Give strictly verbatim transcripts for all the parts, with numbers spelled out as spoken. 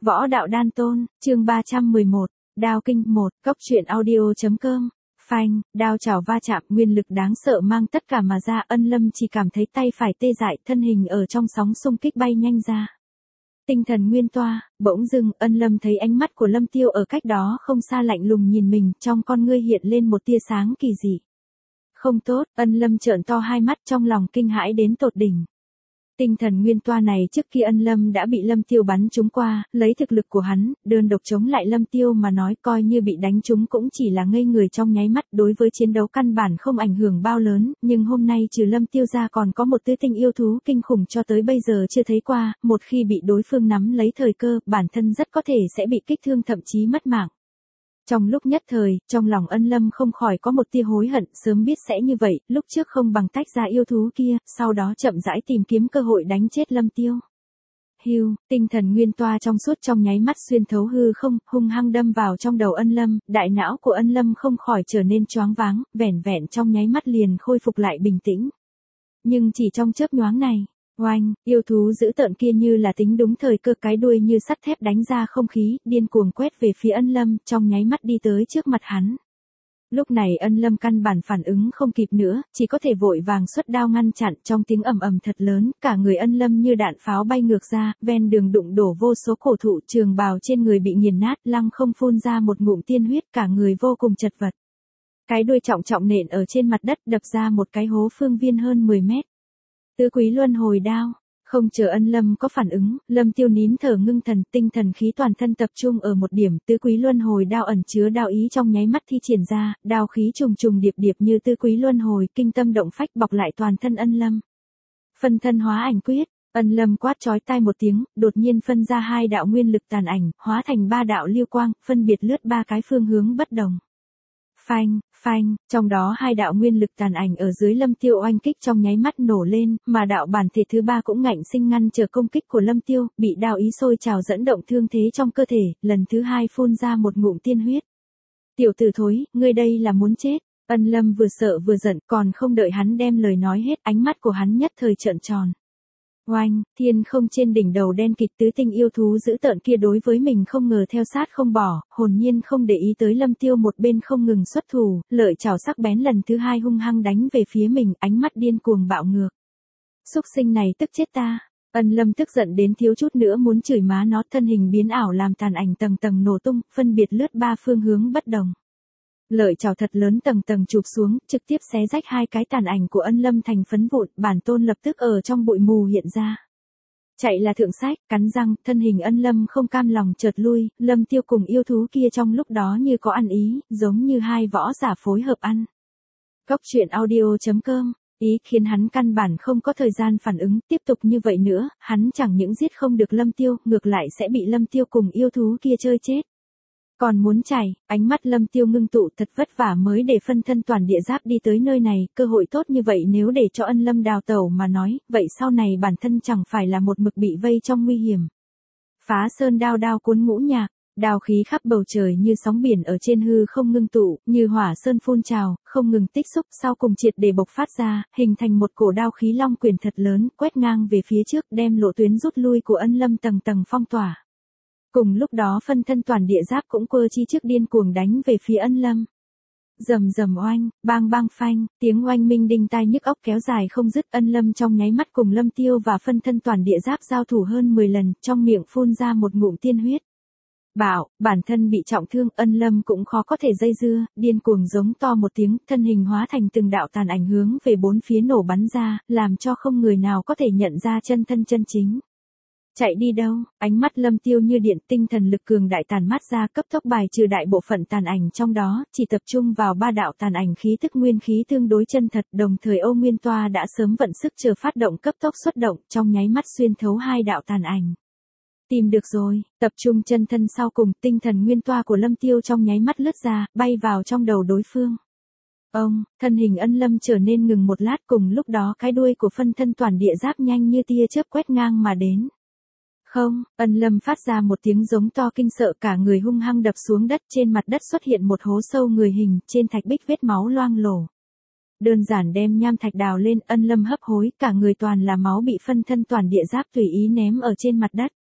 Võ đạo đan tôn, chương ba trăm mười một, đao kinh một, cốc truyện audio.com, phanh, đao chảo va chạm, nguyên lực đáng sợ mang tất cả mà ra, Ân Lâm chỉ cảm thấy tay phải tê dại, thân hình ở trong sóng xung kích bay nhanh ra. Tinh thần nguyên toa, bỗng dưng, Ân Lâm thấy ánh mắt của Lâm Tiêu ở cách đó không xa lạnh lùng nhìn mình, trong con ngươi hiện lên một tia sáng kỳ dị. Không tốt, Ân Lâm trợn to hai mắt trong lòng kinh hãi đến tột đỉnh. Tinh thần nguyên toa này trước kia Ân Lâm đã bị Lâm Tiêu bắn trúng qua, lấy thực lực của hắn, đơn độc chống lại Lâm Tiêu mà nói coi như bị đánh trúng cũng chỉ là ngây người trong nháy mắt, đối với chiến đấu căn bản không ảnh hưởng bao lớn, nhưng hôm nay trừ Lâm Tiêu ra còn có một tứ tinh yêu thú kinh khủng cho tới bây giờ chưa thấy qua, một khi bị đối phương nắm lấy thời cơ, bản thân rất có thể sẽ bị kích thương thậm chí mất mạng. Trong lúc nhất thời, trong lòng Ân Lâm không khỏi có một tia hối hận, sớm biết sẽ như vậy, lúc trước không bằng tách ra yêu thú kia, sau đó chậm rãi tìm kiếm cơ hội đánh chết Lâm Tiêu. Hưu, tinh thần nguyên toa trong suốt trong nháy mắt xuyên thấu hư không, hung hăng đâm vào trong đầu Ân Lâm, đại não của Ân Lâm không khỏi trở nên choáng váng, vẻn vẹn trong nháy mắt liền khôi phục lại bình tĩnh. Nhưng chỉ trong chớp nhoáng này, oanh, yêu thú dữ tợn kia như là tính đúng thời cơ, cái đuôi như sắt thép đánh ra không khí, điên cuồng quét về phía Ân Lâm, trong nháy mắt đi tới trước mặt hắn. Lúc này Ân Lâm căn bản phản ứng không kịp nữa, chỉ có thể vội vàng xuất đao ngăn chặn, trong tiếng ầm ầm thật lớn, cả người Ân Lâm như đạn pháo bay ngược ra, ven đường đụng đổ vô số cổ thụ, trường bào trên người bị nghiền nát, lăng không phun ra một ngụm tiên huyết, cả người vô cùng chật vật. Cái đuôi trọng trọng nện ở trên mặt đất, đập ra một cái hố phương viên hơn mười mét. Tứ quý luân hồi đao, không chờ Ân Lâm có phản ứng, Lâm Tiêu nín thở ngưng thần, tinh thần khí toàn thân tập trung ở một điểm, tứ quý luân hồi đao ẩn chứa đao ý trong nháy mắt thi triển ra, đao khí trùng trùng điệp điệp như tứ quý luân hồi, kinh tâm động phách bọc lại toàn thân Ân Lâm. Phân thân hóa ảnh quyết, Ân Lâm quát chói tai một tiếng, đột nhiên phân ra hai đạo nguyên lực tàn ảnh, hóa thành ba đạo lưu quang, phân biệt lướt ba cái phương hướng bất đồng. Phanh, phanh, trong đó hai đạo nguyên lực tàn ảnh ở dưới Lâm Tiêu oanh kích trong nháy mắt nổ lên, mà đạo bản thể thứ ba cũng ngạnh sinh ngăn chờ công kích của Lâm Tiêu, bị đao ý sôi trào dẫn động thương thế trong cơ thể, lần thứ hai phun ra một ngụm tiên huyết. Tiểu tử thối, ngươi đây là muốn chết. Ân Lâm vừa sợ vừa giận, còn không đợi hắn đem lời nói hết, ánh mắt của hắn nhất thời trợn tròn. Oanh, thiên không trên đỉnh đầu đen kịt, tứ tinh yêu thú dữ tợn kia đối với mình không ngờ theo sát không bỏ, hồn nhiên không để ý tới Lâm Tiêu một bên không ngừng xuất thủ, lợi chảo sắc bén lần thứ hai hung hăng đánh về phía mình, ánh mắt điên cuồng bạo ngược. Súc sinh này tức chết ta. Ân Lâm tức giận đến thiếu chút nữa muốn chửi má nó, thân hình biến ảo làm tàn ảnh tầng tầng nổ tung, phân biệt lướt ba phương hướng bất đồng. Lợi chảo thật lớn tầng tầng chụp xuống, trực tiếp xé rách hai cái tàn ảnh của Ân Lâm thành phấn vụn, bản tôn lập tức ở trong bụi mù hiện ra. Chạy là thượng sách, cắn răng, thân hình Ân Lâm không cam lòng chợt lui, Lâm Tiêu cùng yêu thú kia trong lúc đó như có ăn ý, giống như hai võ giả phối hợp ăn. Cốc truyện audio.com, ý khiến hắn căn bản không có thời gian phản ứng, tiếp tục như vậy nữa, hắn chẳng những giết không được Lâm Tiêu, ngược lại sẽ bị Lâm Tiêu cùng yêu thú kia chơi chết. Còn muốn chạy, ánh mắt Lâm Tiêu ngưng tụ, thật vất vả mới để phân thân toàn địa giáp đi tới nơi này, cơ hội tốt như vậy nếu để cho Ân Lâm đào tẩu mà nói, vậy sau này bản thân chẳng phải là một mực bị vây trong nguy hiểm. Phá sơn đao đao cuốn ngũ nhạc, đao khí khắp bầu trời như sóng biển ở trên hư không ngưng tụ, như hỏa sơn phun trào, không ngừng tích xúc, sau cùng triệt để bộc phát ra, hình thành một cổ đao khí long quyền thật lớn, quét ngang về phía trước, đem lộ tuyến rút lui của Ân Lâm tầng tầng phong tỏa. Cùng lúc đó phân thân toàn địa giáp cũng quơ chi trước điên cuồng đánh về phía Ân Lâm. Rầm rầm oanh, bang bang phanh, tiếng oanh minh đinh tai nhức óc kéo dài không dứt, Ân Lâm trong nháy mắt cùng Lâm Tiêu và phân thân toàn địa giáp giao thủ hơn mười lần, trong miệng phun ra một ngụm tiên huyết. Bảo, bản thân bị trọng thương, Ân Lâm cũng khó có thể dây dưa, điên cuồng giống to một tiếng, thân hình hóa thành từng đạo tàn ảnh hướng về bốn phía nổ bắn ra, làm cho không người nào có thể nhận ra chân thân chân chính. Chạy đi đâu, ánh mắt Lâm Tiêu như điện, tinh thần lực cường đại tàn mát ra, cấp tốc bài trừ đại bộ phận tàn ảnh trong đó, chỉ tập trung vào ba đạo tàn ảnh khí tức nguyên khí tương đối chân thật, đồng thời Âu Nguyên Toa đã sớm vận sức chờ phát động, cấp tốc xuất động, trong nháy mắt xuyên thấu hai đạo tàn ảnh. Tìm được rồi, tập trung chân thân sau cùng, tinh thần nguyên toa của Lâm Tiêu trong nháy mắt lướt ra, bay vào trong đầu đối phương. Ông, thân hình Ân Lâm trở nên ngừng một lát, cùng lúc đó cái đuôi của phân thân toàn địa giáp nhanh như tia chớp quét ngang mà đến. Không, Ân Lâm phát ra một tiếng giống to kinh sợ, cả người hung hăng đập xuống đất, trên mặt đất xuất hiện một hố sâu người hình, trên thạch bích vết máu loang lổ. Đơn giản đem nham thạch đào lên, Ân Lâm hấp hối, cả người toàn là máu bị phân thân toàn địa giáp tùy ý ném ở trên mặt đất.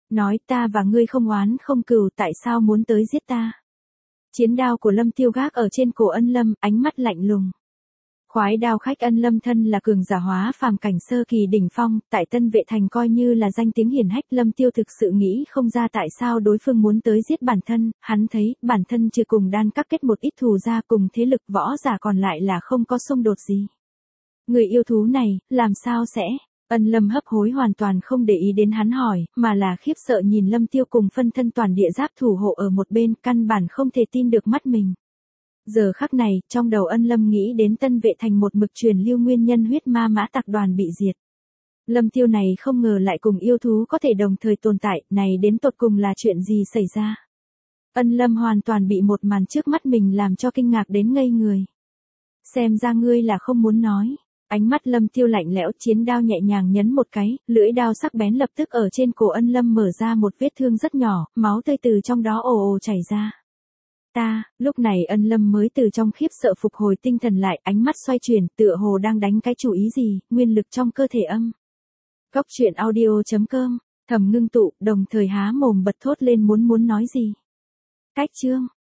Nói ta và ngươi không oán không cừu, tại sao muốn tới giết ta? Chiến đao của Lâm Tiêu gác ở trên cổ Ân Lâm, ánh mắt lạnh lùng. Khoái đao khách Ân Lâm thân là cường giả hóa phàm cảnh sơ kỳ đỉnh phong, tại Tân Vệ Thành coi như là danh tiếng hiển hách. Lâm Tiêu thực sự nghĩ không ra tại sao đối phương muốn tới giết bản thân, hắn thấy bản thân chưa cùng đan các kết một ít thù ra cùng thế lực võ giả còn lại là không có xung đột gì. Người yêu thú này, làm sao sẽ? Ân Lâm hấp hối hoàn toàn không để ý đến hắn hỏi, mà là khiếp sợ nhìn Lâm Tiêu cùng phân thân toàn địa giáp thủ hộ ở một bên, căn bản không thể tin được mắt mình. Giờ khắc này, trong đầu Ân Lâm nghĩ đến Tân Vệ Thành một mực truyền lưu nguyên nhân huyết ma mã tặc đoàn bị diệt. Lâm Tiêu này không ngờ lại cùng yêu thú có thể đồng thời tồn tại, này đến tột cùng là chuyện gì xảy ra? Ân Lâm hoàn toàn bị một màn trước mắt mình làm cho kinh ngạc đến ngây người. Xem ra ngươi là không muốn nói. Ánh mắt Lâm Tiêu lạnh lẽo, chiến đao nhẹ nhàng nhấn một cái, lưỡi đao sắc bén lập tức ở trên cổ Ân Lâm mở ra một vết thương rất nhỏ, máu tươi từ trong đó ồ ồ chảy ra. Ta, lúc này Ân Lâm mới từ trong khiếp sợ phục hồi tinh thần lại, ánh mắt xoay chuyển, tựa hồ đang đánh cái chủ ý gì, nguyên lực trong cơ thể âm. Cốc truyện audio chấm com, thầm ngưng tụ, đồng thời há mồm bật thốt lên muốn muốn nói gì. Cách chương